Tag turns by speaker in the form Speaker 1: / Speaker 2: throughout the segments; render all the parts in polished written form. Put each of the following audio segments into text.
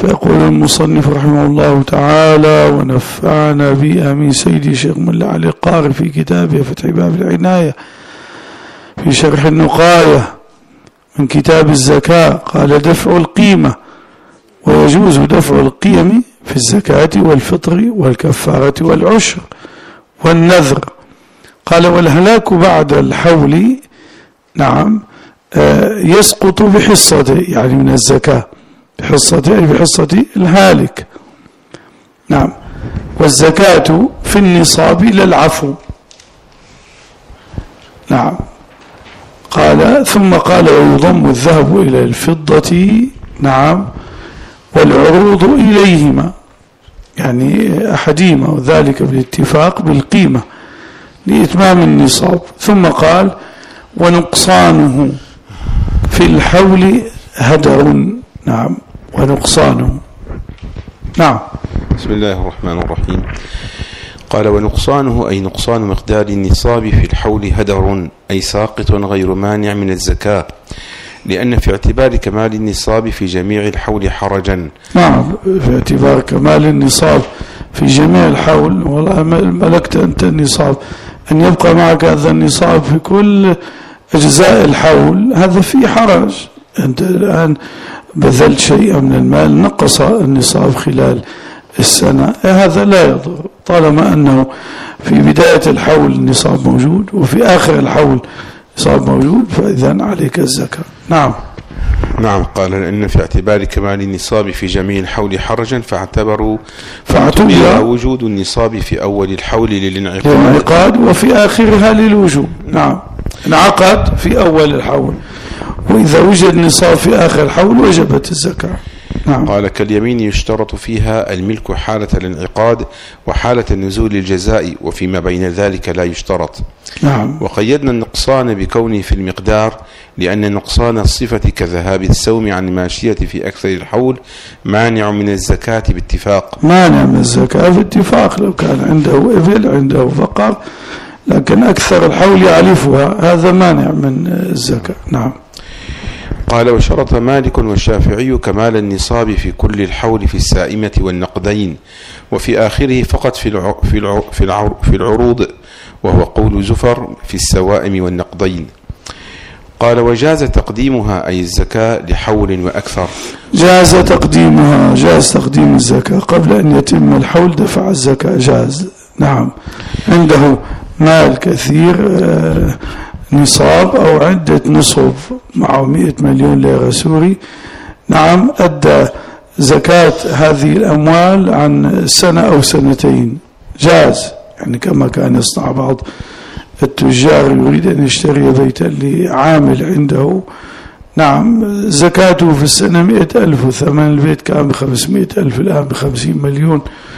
Speaker 1: فيقول المصنف رحمه الله تعالى: ونفعنا بها من سيدي شيخ ملا علي القاري في كتابه فتح باب العناية في شرح النقاية من كتاب الزكاة. قال: دفع القيمة، ويجوز دفع القيم في الزكاة والفطر والكفارة والعشر والنذر. قال: والهلاك بعد الحول نعم يسقط بحصته، يعني من الزكاة بحصته، أي بحصة الهالك. نعم. والزكاة في النصاب للعفو. نعم. قال: ثم قال: ويضم الذهب إلى الفضة نعم والعروض إليهما، يعني أحدهما، وذلك بالاتفاق بالقيمة لإتمام النصاب. ثم قال: ونقصانه في الحول هدر. نعم. ونقصانه. نعم.
Speaker 2: بسم الله الرحمن الرحيم. قال: ونقصانه أي نقصان مقدار النصاب في الحول هدر، أي ساقط غير مانع من الزكاة، لأن في اعتبار كمال النصاب في جميع الحول حرجا.
Speaker 1: نعم. في اعتبار كمال النصاب في جميع الحول، والله ملكت أنت النصاب، أن يبقى معك هذا النصاب في كل أجزاء الحول، هذا فيه حرج. أنت الآن بذلت شيئا من المال، نقص النصاب خلال السنة، هذا لا يضر طالما أنه في بداية الحول النصاب موجود وفي آخر الحول نصاب موجود، فإذن عليك الزكاة. نعم.
Speaker 2: نعم. قال: لأن في اعتبار كمال النصاب في جميع الحول حرجا فاعتبر وجود النصاب في أول الحول للانعقاد
Speaker 1: وفي آخرها للوجوب. نعم. انعقد في أول الحول، وإذا وجد نصاب في آخر الحول وجبت الزكاة. نعم.
Speaker 2: قال: كاليمين يشترط فيها الملك حالة الانعقاد وحالة النزول الجزاء، وفيما بين ذلك لا يشترط.
Speaker 1: نعم.
Speaker 2: وقيدنا النقصان بكونه في المقدار، لأن نقصان الصفة كذهاب السوم عن الماشية في أكثر الحول مانع من الزكاة باتفاق.
Speaker 1: مانع من الزكاة باتفاق، لو كان عنده إبل عنده بقر لكن أكثر الحول يعلفها، هذا مانع من الزكاة. نعم.
Speaker 2: قال: وشرط مالك والشافعي كمال النصاب في كل الحول في السائمة والنقدين، وفي آخره فقط في العروض، وهو قول زفر في السوائم والنقدين. قال: وجاز تقديمها أي الزكاة لحول وأكثر.
Speaker 1: جاز تقديمها، جاز تقديم الزكاة قبل أن يتم الحول دفع الزكاة، جاز. نعم. عنده مال كثير نصاب أو عدة نصب معه 100 مليون ليرة سوري، نعم، أدى زكاة هذه الأموال عن سنة أو سنتين، جاز. يعني كما كان يصنع بعض التجار يريد أن يشتري بيتا لعامل عنده، نعم، زكاته في السنة 100,000 وثمن البيت كان ب500,000، الآن ب50 مليون،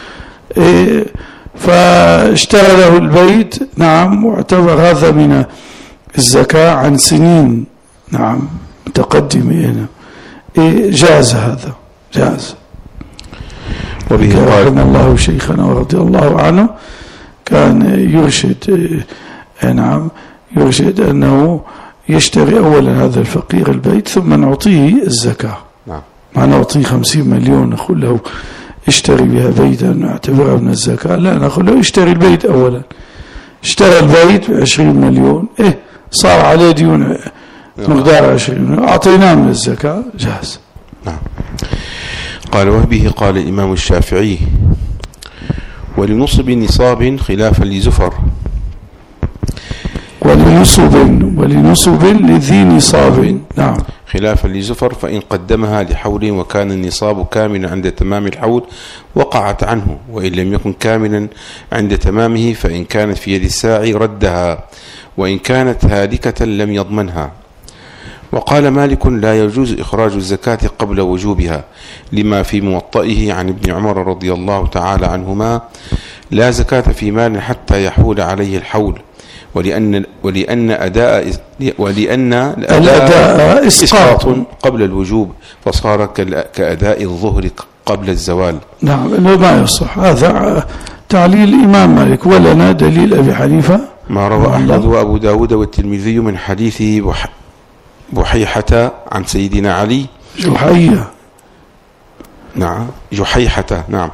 Speaker 1: فاشترى له البيت، نعم، واعتبر هذا من الزكاة عن سنين، نعم، متقدمة هنا، جاز هذا، جاز. وبه رحمه الله شيخنا ورضي الله عنه كان يرشد، نعم، يرشد أنه يشتري أولا هذا الفقير البيت ثم نعطيه الزكاة.
Speaker 2: نعم.
Speaker 1: ما نعطيه 50 مليون نقول له اشتري بها بيتا نعتبرها من الزكاة، لا، نقول له اشتري البيت أولا. اشترى البيت ب20 مليون، صار عليه ديون مقدار 20، أعطيناه من الزكاة، جاهز.
Speaker 2: نعم. قال: وبه قال الإمام الشافعي: ولنصب نصاب خلافا لزفر.
Speaker 1: ولنصب لذي نصاب، نعم،
Speaker 2: خلافا لزفر، فإن قدمها لحول وكان النصاب كاملا عند تمام الحول وقعت عنه، وإن لم يكن كاملا عند تمامه فإن كانت في يد الساعي ردها، وإن كانت هالكة لم يضمنها. وقال مالك: لا يجوز إخراج الزكاة قبل وجوبها، لما في موطئه عن ابن عمر رضي الله تعالى عنهما: لا زكاة في مال حتى يحول عليه الحول، ولأن الأداء إسقاط قبل الوجوب، فصار كأداء الظهر قبل الزوال.
Speaker 1: نعم، إنه ما يصح، هذا تعليل الإمام مالك، ولنا دليل أبي حنيفة
Speaker 2: ما روى أحمد وأبو داود والترمذي من حديث بحيحة عن سيدنا علي.
Speaker 1: جحية
Speaker 2: نعم جحيحة. نعم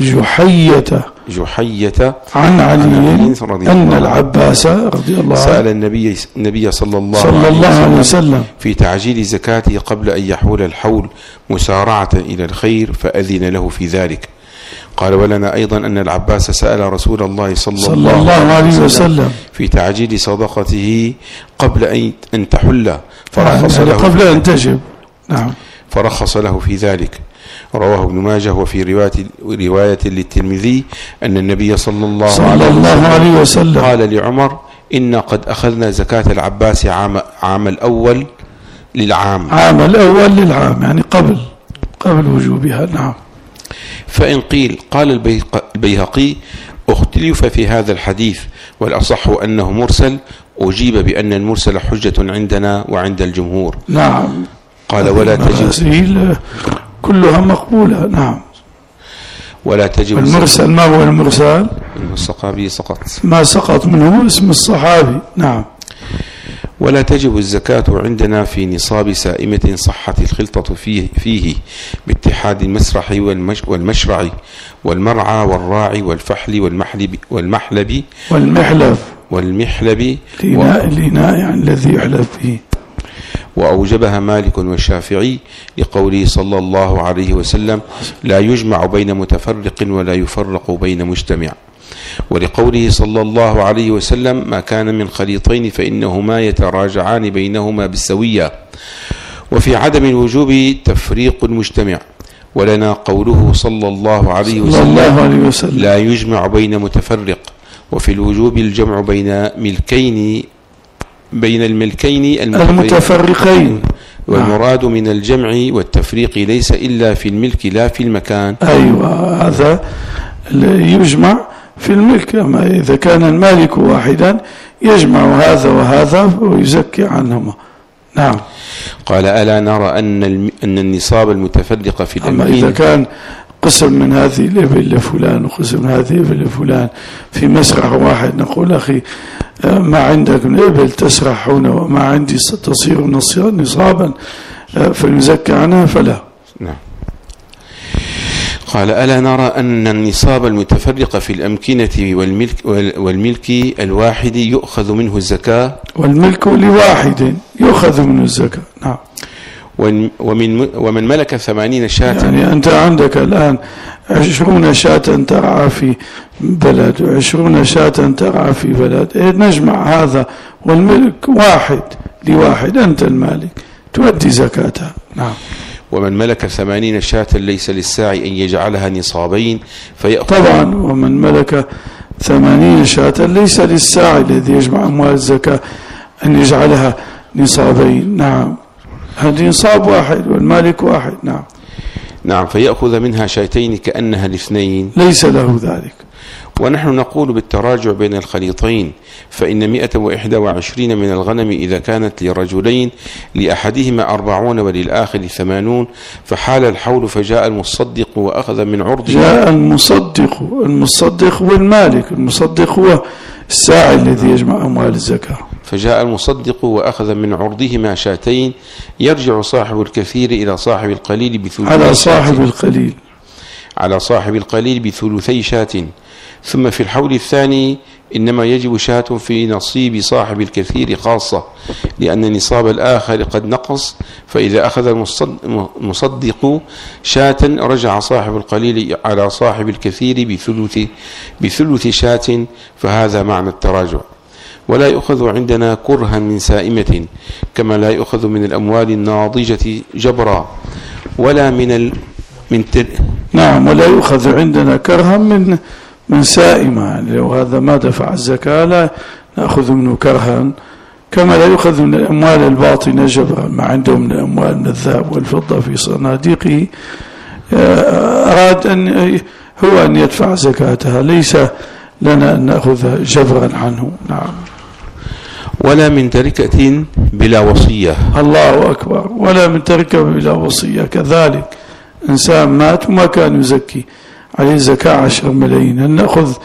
Speaker 1: جحية عن علي أن العباس رضي الله عنه
Speaker 2: سأل النبي صلى الله عليه وسلم في تعجيل زكاته قبل أن يحول الحول مسارعة إلى الخير فأذن له في ذلك. قال ولنا أيضا أن العباس سأل رسول الله صلى الله عليه وسلم في تعجيل صدقته قبل أن تحل فرخص له
Speaker 1: قبل أن تجب. نعم
Speaker 2: فرخص له في ذلك. رواه ابن ماجه. وفي رواية للترمذي أن النبي صلى الله عليه وسلم قال لعمر إن قد أخذنا زكاة العباس عام الأول للعام
Speaker 1: يعني قبل وجوبها. نعم.
Speaker 2: فإن قيل قال البيهقي اختلف في هذا الحديث والأصح أنه مرسل أجيب بأن المرسل حجة عندنا وعند الجمهور.
Speaker 1: نعم.
Speaker 2: قال ولا تجب
Speaker 1: كلها مقبولة. نعم.
Speaker 2: ولا تجب
Speaker 1: المرسل. ما هو المرسل؟
Speaker 2: الصحابي سقط، ما
Speaker 1: سقط منه اسم الصحابي. نعم.
Speaker 2: ولا تجب الزكاة عندنا في نصاب سائمة صحت الخلطة فيه باتحاد المسرح والمشرع والمرعى والراعي والفحل والمحلب
Speaker 1: الإناء يعني الذي يحلب فيه.
Speaker 2: وأوجبها مالك والشافعي لقوله صلى الله عليه وسلم لا يجمع بين متفرق ولا يفرق بين مجتمع، ولقوله صلى الله عليه وسلم ما كان من خليطين فإنهما يتراجعان بينهما بالسوية. وفي عدم الوجوب تفريق المجتمع. ولنا قوله صلى الله عليه وسلم لا يجمع بين متفرق. وفي الوجوب الجمع بين الملكين
Speaker 1: المتفرقين.
Speaker 2: والمراد من الجمع والتفريق ليس إلا في الملك لا في المكان.
Speaker 1: أيوة هذا يجمع في الملك. أما إذا كان المالك واحدا يجمع هذا وهذا ويزكي عنهما. نعم.
Speaker 2: قال ألا نرى أن النصاب المتفرق في الأمين.
Speaker 1: أما إذا كان قسم من هذه الإبل لفلان وقسم من هذه الإبل لفلان في مسرح واحد نقول أخي ما عندك من إبل تسرح هنا وما عندي تصير نصابا فنزكي عنها فلا.
Speaker 2: نعم. قال ألا نرى أن النصاب المتفرق في الأمكنة والملك الواحد يؤخذ منه الزكاة.
Speaker 1: والملك لواحد يؤخذ منه الزكاة. نعم.
Speaker 2: ومن ملك 80 شاة
Speaker 1: يعني أنت عندك الآن 20 شاة ترعى في بلد و20 شاة ترعى في بلد. نجمع هذا والملك واحد لواحد أنت المالك تؤدي زكاتها. نعم.
Speaker 2: ومن ملك 80 شاة ليس للساعي أن يجعلها نصابين فيأخذ.
Speaker 1: طبعا ومن ملك 80 شاة ليس للساعي الذي يجمع أموال الزكاة أن يجعلها نصابين. نعم. هذه نصاب واحد والمالك واحد.
Speaker 2: نعم. فيأخذ منها شاتين كأنها الاثنين
Speaker 1: ليس له ذلك.
Speaker 2: ونحن نقول بالتراجع بين الخليطين فإن 121 من الغنم إذا كانت لرجلين لأحدهما 40 وللآخر 80 فحال الحول فجاء المصدق وأخذ من عرضه.
Speaker 1: جاء المصدق والمالك. المصدق هو الساعي الذي يجمع أموال الزكاة.
Speaker 2: فجاء المصدق وأخذ من عرضهما شاتين يرجع صاحب الكثير إلى صاحب القليل على صاحب القليل بثلثي شاة. ثم في الحول الثاني إنما يجب شاة في نصيب صاحب الكثير خاصة لأن نصاب الآخر قد نقص. فإذا أخذ المصدق شاة رجع صاحب القليل على صاحب الكثير بثلث شاة. فهذا معنى التراجع. ولا يؤخذ عندنا كرها من سائمة كما لا يؤخذ من الأموال الناضجة جبرا ولا
Speaker 1: نعم. ولا يؤخذ عندنا كرها من سائمة. يعني لو هذا ما دفع الزكاة لا نأخذ منه كرها كما لا يؤخذ من الأموال الباطنة جبرا. ما عنده من الأموال من الذهب والفضة في صناديقه أراد أن يدفع زكاتها ليس لنا أن نأخذ جبرا عنه. نعم.
Speaker 2: ولا من تركة بلا وصية.
Speaker 1: الله أكبر. ولا من تركة بلا وصية كذلك. إنسان مات وما كان يزكي عليه زكاة 10 ملايين هل نأخذ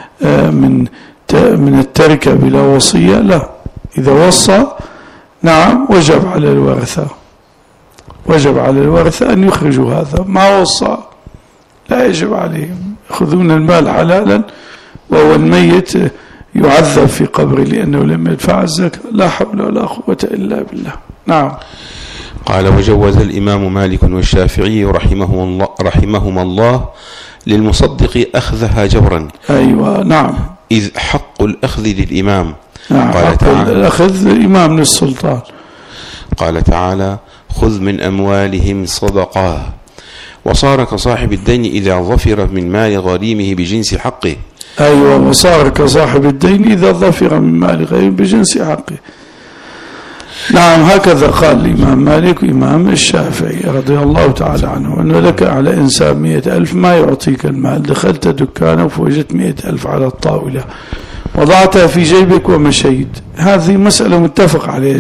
Speaker 1: من التركة بلا وصية؟ لا. إذا وصى نعم وجب على الورثة. وجب على الورثة أن يخرجوا هذا ما وصى، لا يجب عليهم، يأخذون المال حلالا وهو الميت يعذب في قبره لأنه لم يدفع الزكاة. لا حول ولا قوة إلا بالله. نعم.
Speaker 2: قال: وجوز الإمام مالك والشافعي رحمهما الله للمصدق أخذها جبرا.
Speaker 1: أيوة. نعم.
Speaker 2: إذ حق الأخذ للإمام.
Speaker 1: نعم.
Speaker 2: قال تعالى:
Speaker 1: الأخذ الإمام للسلطان.
Speaker 2: قال تعالى: خذ من أموالهم صدقة. وصار كصاحب الدين إذا ظفر من مال غريمه بجنس حقه.
Speaker 1: أيوة. وصار كصاحب الدين إذا ظفر من مال غريمه بجنس حقه. نعم. هكذا قال الإمام مالك وإمام الشافعي رضي الله تعالى عنه، أنه لك على إنسان 100,000 ما يعطيك المال، دخلت دكانه فوجدت 100,000 على الطاولة، وضعتها في جيبك ومشيت، هذه مسألة متفق عليها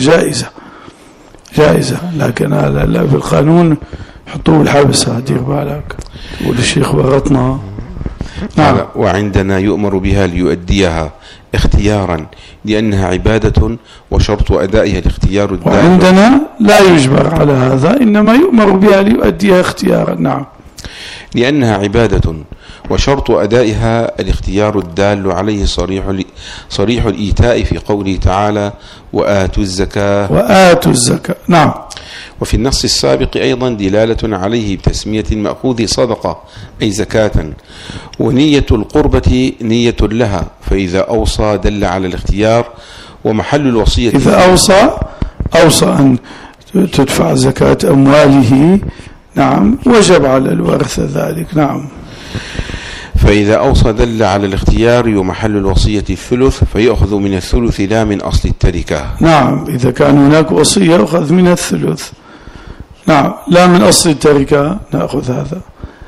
Speaker 1: جائزة، لكن لا بالقانون حطوه الحبس. دير بالك، يقول الشيخ ورطنا.
Speaker 2: نعم. وعندنا يؤمر بها ليؤديها اختيارا لأنها عبادة وشرط أدائها الاختيار الدال.
Speaker 1: وعندنا لا يجبر على هذا، إنما يؤمر بها ليؤديها اختيارا. نعم.
Speaker 2: لأنها عبادة وشرط أدائها الاختيار الدال عليه صريح الإيتاء في قوله تعالى: وآتوا الزكاة. نعم. وفي النص السابق أيضا دلالة عليه بتسمية المأخوذ صدقة أي زكاة، ونية القربة نية لها، فإذا أوصى دل على الاختيار، ومحل الوصية
Speaker 1: إذا أوصى أن تدفع زكاة أمواله، نعم، وجب على الورثة ذلك. نعم.
Speaker 2: فإذا أوصى دل على الاختيار، ومحل الوصية الثلث، فيأخذ من الثلث لا من أصل التركة.
Speaker 1: نعم. إذا كان هناك وصية يأخذ من الثلث. نعم. لا من أصل التركة نأخذ هذا.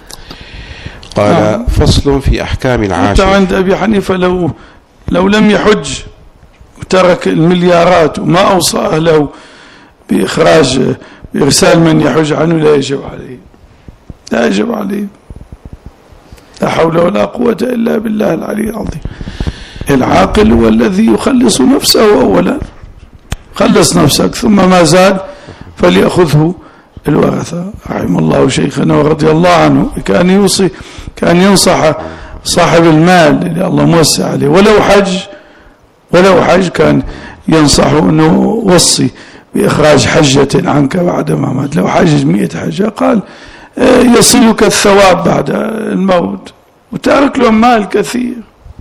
Speaker 2: قال: نعم. فصل في أحكام العاشر.
Speaker 1: عند أبي حنيفة لو لم يحج وترك المليارات وما أوصى أهله بإرسال من يحج عنه، لا يجب عليه. لا حول ولا قوة إلا بالله العلي العظيم. العاقل هو الذي يخلص نفسه أولا، خلص نفسك ثم ما زال فليأخذه الورثة. رحم الله شيخنا ورضي الله عنه، كان ينصح صاحب المال اللي الله موسع عليه، ولو حج كان ينصحه أنه وصي بإخراج حجة عنك بعد ما مات. لو حجج 100 حجة قال يصلك الثواب بعد الموت، وتارك له مال كثير.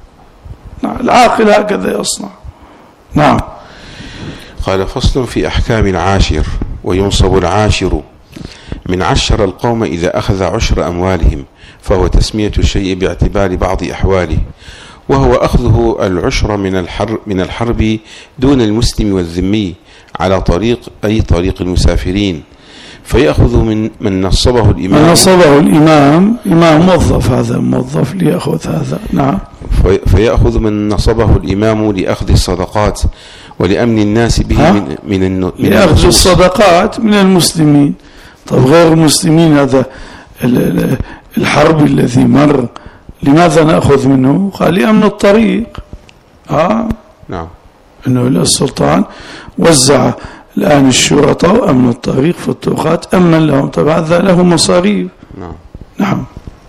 Speaker 1: العاقل هكذا يصنع. نعم.
Speaker 2: قال: فصل في أحكام العاشر. وينصب العاشر من عشر القوم إذا أخذ عشر أموالهم، فهو تسمية الشيء باعتبار بعض أحواله، وهو أخذه العشر من الحرب دون المسلم والذمي على طريق المسافرين، فيأخذ من نصبه الإمام.
Speaker 1: إمام موظف، هذا موظف ليأخذ هذا. نعم.
Speaker 2: فيأخذ من نصبه الإمام لأخذ الصدقات ولأمن الناس به من
Speaker 1: لأخذ الصدقات من المسلمين. طب غير المسلمين، هذا الحرب الذي مر لماذا نأخذ منه؟ قال لأمن الطريق.
Speaker 2: نعم.
Speaker 1: إنه السلطان وزع الآن الشرطة وأمن الطريق في الطرقات، أمن لهم، طبعا هذا له مصاريف. نعم.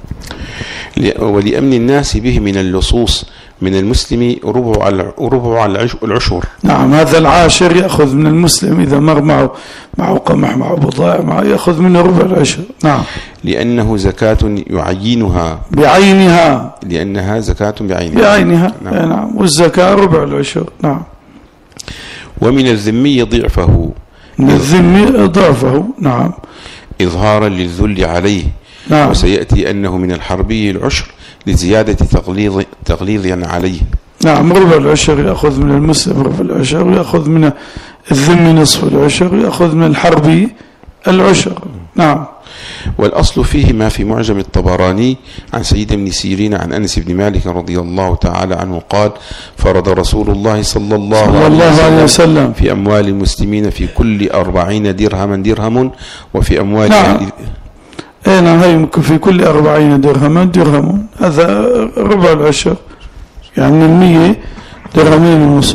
Speaker 2: ولأمن الناس به من اللصوص من المسلم ربع العشر.
Speaker 1: نعم. هذا العاشر يأخذ من المسلم إذا مر معه قمح، معه بضائع، يأخذ منه ربع العشر. نعم.
Speaker 2: لأنه زكاة يعينها
Speaker 1: بعينها،
Speaker 2: لأنها زكاة بعينها.
Speaker 1: نعم. والزكاة ربع العشر. نعم.
Speaker 2: ومن الذمي ضعفه.
Speaker 1: نعم.
Speaker 2: إظهارا للذل عليه.
Speaker 1: نعم.
Speaker 2: وسيأتي أنه من الحربي العشر لزيادة تغليظ عليه.
Speaker 1: نعم. ربع العشر يأخذ من المسلم ربع العشر، ويأخذ من الذمي نصف العشر، ويأخذ من الحربي العشر. نعم.
Speaker 2: والأصل فيه ما في معجم الطبراني عن سيد بن سيرين عن أنس بن مالك رضي الله تعالى عنه قال: فرض رسول الله صلى الله عليه وسلم في أموال المسلمين في كل 40 درهم، وفي أموال
Speaker 1: نعم. في كل 40 درهم، هذا ربع العشر، يعني 100 درهمين ونصف.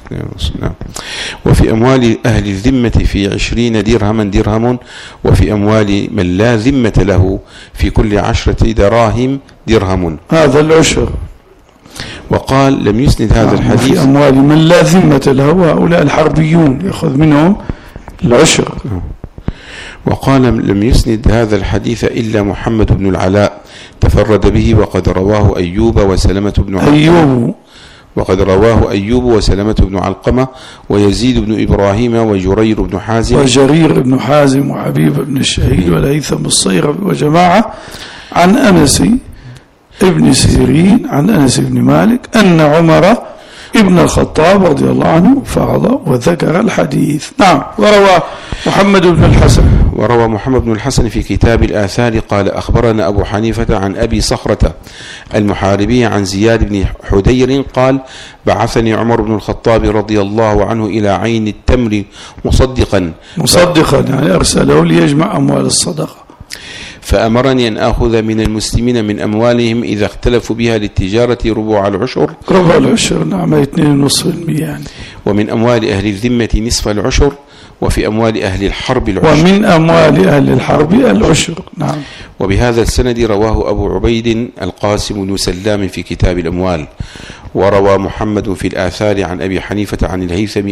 Speaker 2: نعم. وفي أموال أهل الذمة في 20 درهما درهم، وفي أموال من لا ذمة له في كل 10 دراهم درهم.
Speaker 1: هذا العشر.
Speaker 2: وقال لم يسند هذا الحديث
Speaker 1: في أموال من لا ذمة له، هؤلاء الحربيون يأخذ منهم العشر.
Speaker 2: وقال لم يسند هذا الحديث إلا محمد بن العلاء تفرد به، وقد رواه أيوب وسلمة بن علقمة، وقد رواه أيوب وسلمة بن علقمة ويزيد بن إبراهيم وجرير بن حازم
Speaker 1: وحبيب بن الشهيد والهيثم الصيرفي وجماعة عن أنس ابن سيرين عن أنس بن مالك أن عمر ابن الخطاب رضي الله عنه فرض وذكر الحديث. نعم. وروى محمد بن الحسن في كتاب الآثار قال أخبرنا أبو حنيفة عن أبي صخرة المحاربي عن زياد بن حدير قال بعثني عمر بن الخطاب رضي الله عنه إلى عين التمر مصدقا يعني أرسله ليجمع أموال الصدقة،
Speaker 2: فأمرني أن أخذ من المسلمين من أموالهم إذا اختلفوا بها للتجارة ربع العشر.
Speaker 1: نعم 2.5% يعني.
Speaker 2: ومن أموال أهل الذمة نصف العشر، وفي أموال أهل الحرب العشر.
Speaker 1: ومن أموال أهل الحرب العشر. نعم.
Speaker 2: وبهذا السند رواه أبو عبيد القاسم بن سلام في كتاب الأموال. وروى محمد في الآثار عن أبي حنيفة عن الهيثم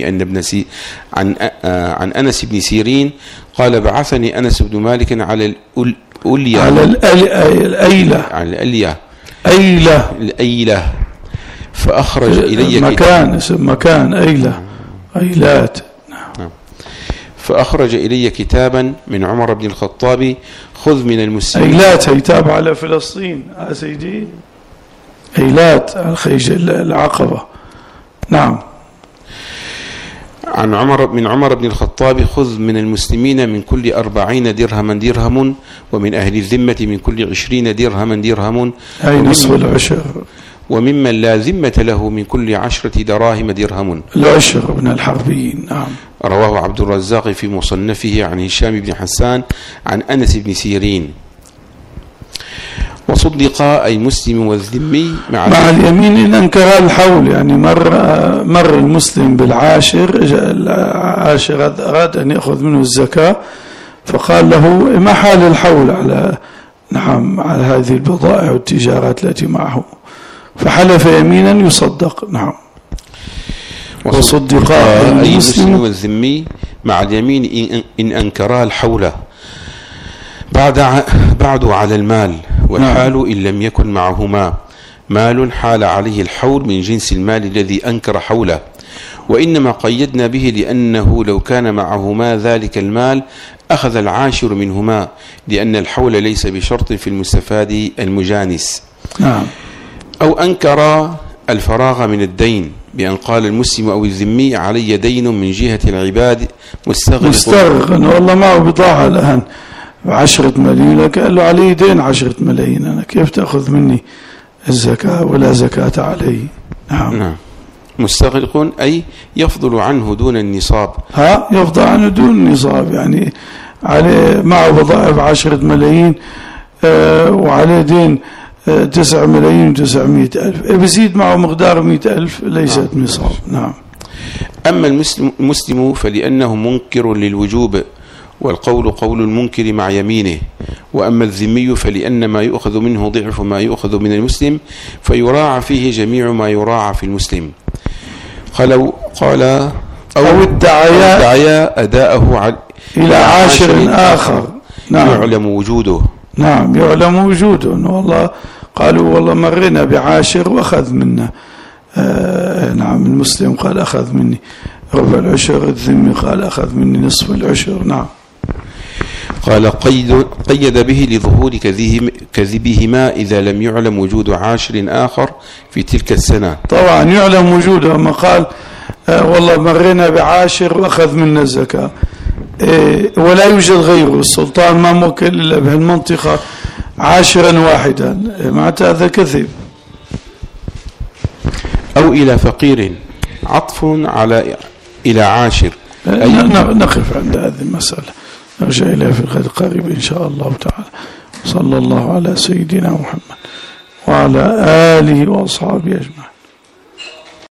Speaker 2: عن أنس بن سيرين قال بعثني أنس بن مالك على الأيلة فأخرج إلي
Speaker 1: مكان أيلات.
Speaker 2: نعم. فأخرج إلي كتابا من عمر بن الخطاب خذ من المسلمين.
Speaker 1: أيلات هيتاب على فلسطين سيدي، أيلات الخيج العقبة. نعم.
Speaker 2: من عمر بن الخطاب خذ من المسلمين من كل 40 درهما درهم، ومن أهل الذمة من كل 20 درهما درهم،
Speaker 1: أي نصف العشر.
Speaker 2: وممن لا ذمة له من كل 10 دراهم درهم،
Speaker 1: العشر من الحربيين. نعم.
Speaker 2: رواه عبد الرزاق في مصنفه عن هشام بن حسان عن أنس بن سيرين. وصدق أي مسلم والذمي مع
Speaker 1: اليمين إن أنكر الحول، يعني مر المسلم بالعاشر، العاشر أراد أن يأخذ منه الزكاة فقال له ما حال الحول على على هذه البضائع والتجارات التي معه، فحلف يمينا يصدق. نعم.
Speaker 2: وصدق أي مسلم والذمي مع اليمين إن أنكرا الحول بعد على المال، والحال إن لم يكن معهما مال حال عليه الحول من جنس المال الذي أنكر حوله، وإنما قيدنا به لأنه لو كان معهما ذلك المال أخذ العاشر منهما، لأن الحول ليس بشرط في المستفاد المجانس. أو أنكر الفراغ من الدين بأن قال المسلم أو الذمي علي دين من جهة العباد
Speaker 1: مستغرق والله معه بضاعة الآن 10 ملايين، قال له علي دين 10 ملايين، أنا كيف تأخذ مني الزكاة ولا زكاة علي؟
Speaker 2: نعم. مستغرق أي يفضل عنه دون النصاب.
Speaker 1: يفضل عنه دون النصاب، يعني عليه معه بضائع 10 ملايين وعليه دين 9 ملايين و900,000، بيزيد معه مقدار 100,000 ليست نصاب. نعم.
Speaker 2: أما المسلم فلأنه منكر للوجوب، والقول قول المنكر مع يمينه. وأما الذمي فلأن ما يؤخذ منه ضعف ما يؤخذ من المسلم، فيراعى فيه جميع ما يراعى في المسلم. قال أو ادعيا أداءه إلى
Speaker 1: عاشر آخر.
Speaker 2: نعم. يعلم وجوده.
Speaker 1: نعم يعلم وجوده. والله قالوا والله مرنا بعاشر وأخذ منا. نعم. المسلم قال أخذ مني ربع العشر، الذمي قال أخذ مني نصف العشر. نعم.
Speaker 2: قال قيد به لظهور كذبهما إذا لم يعلم وجود عاشر آخر في تلك السنة.
Speaker 1: طبعا يعلم وجوده، أما قال والله مرنا بعاشر وأخذ منا الزكاة ولا يوجد غيره، السلطان ما موكل إلا بهالمنطقة عاشرا واحدا، معناتها هذا كذب.
Speaker 2: أو إلى فقير عطف على إلى عاشر.
Speaker 1: نقف عند هذه المسألة، نرجع إليها في الغد القريب إن شاء الله تعالى. صلى الله على سيدنا محمد وعلى آله وأصحابه أجمعين.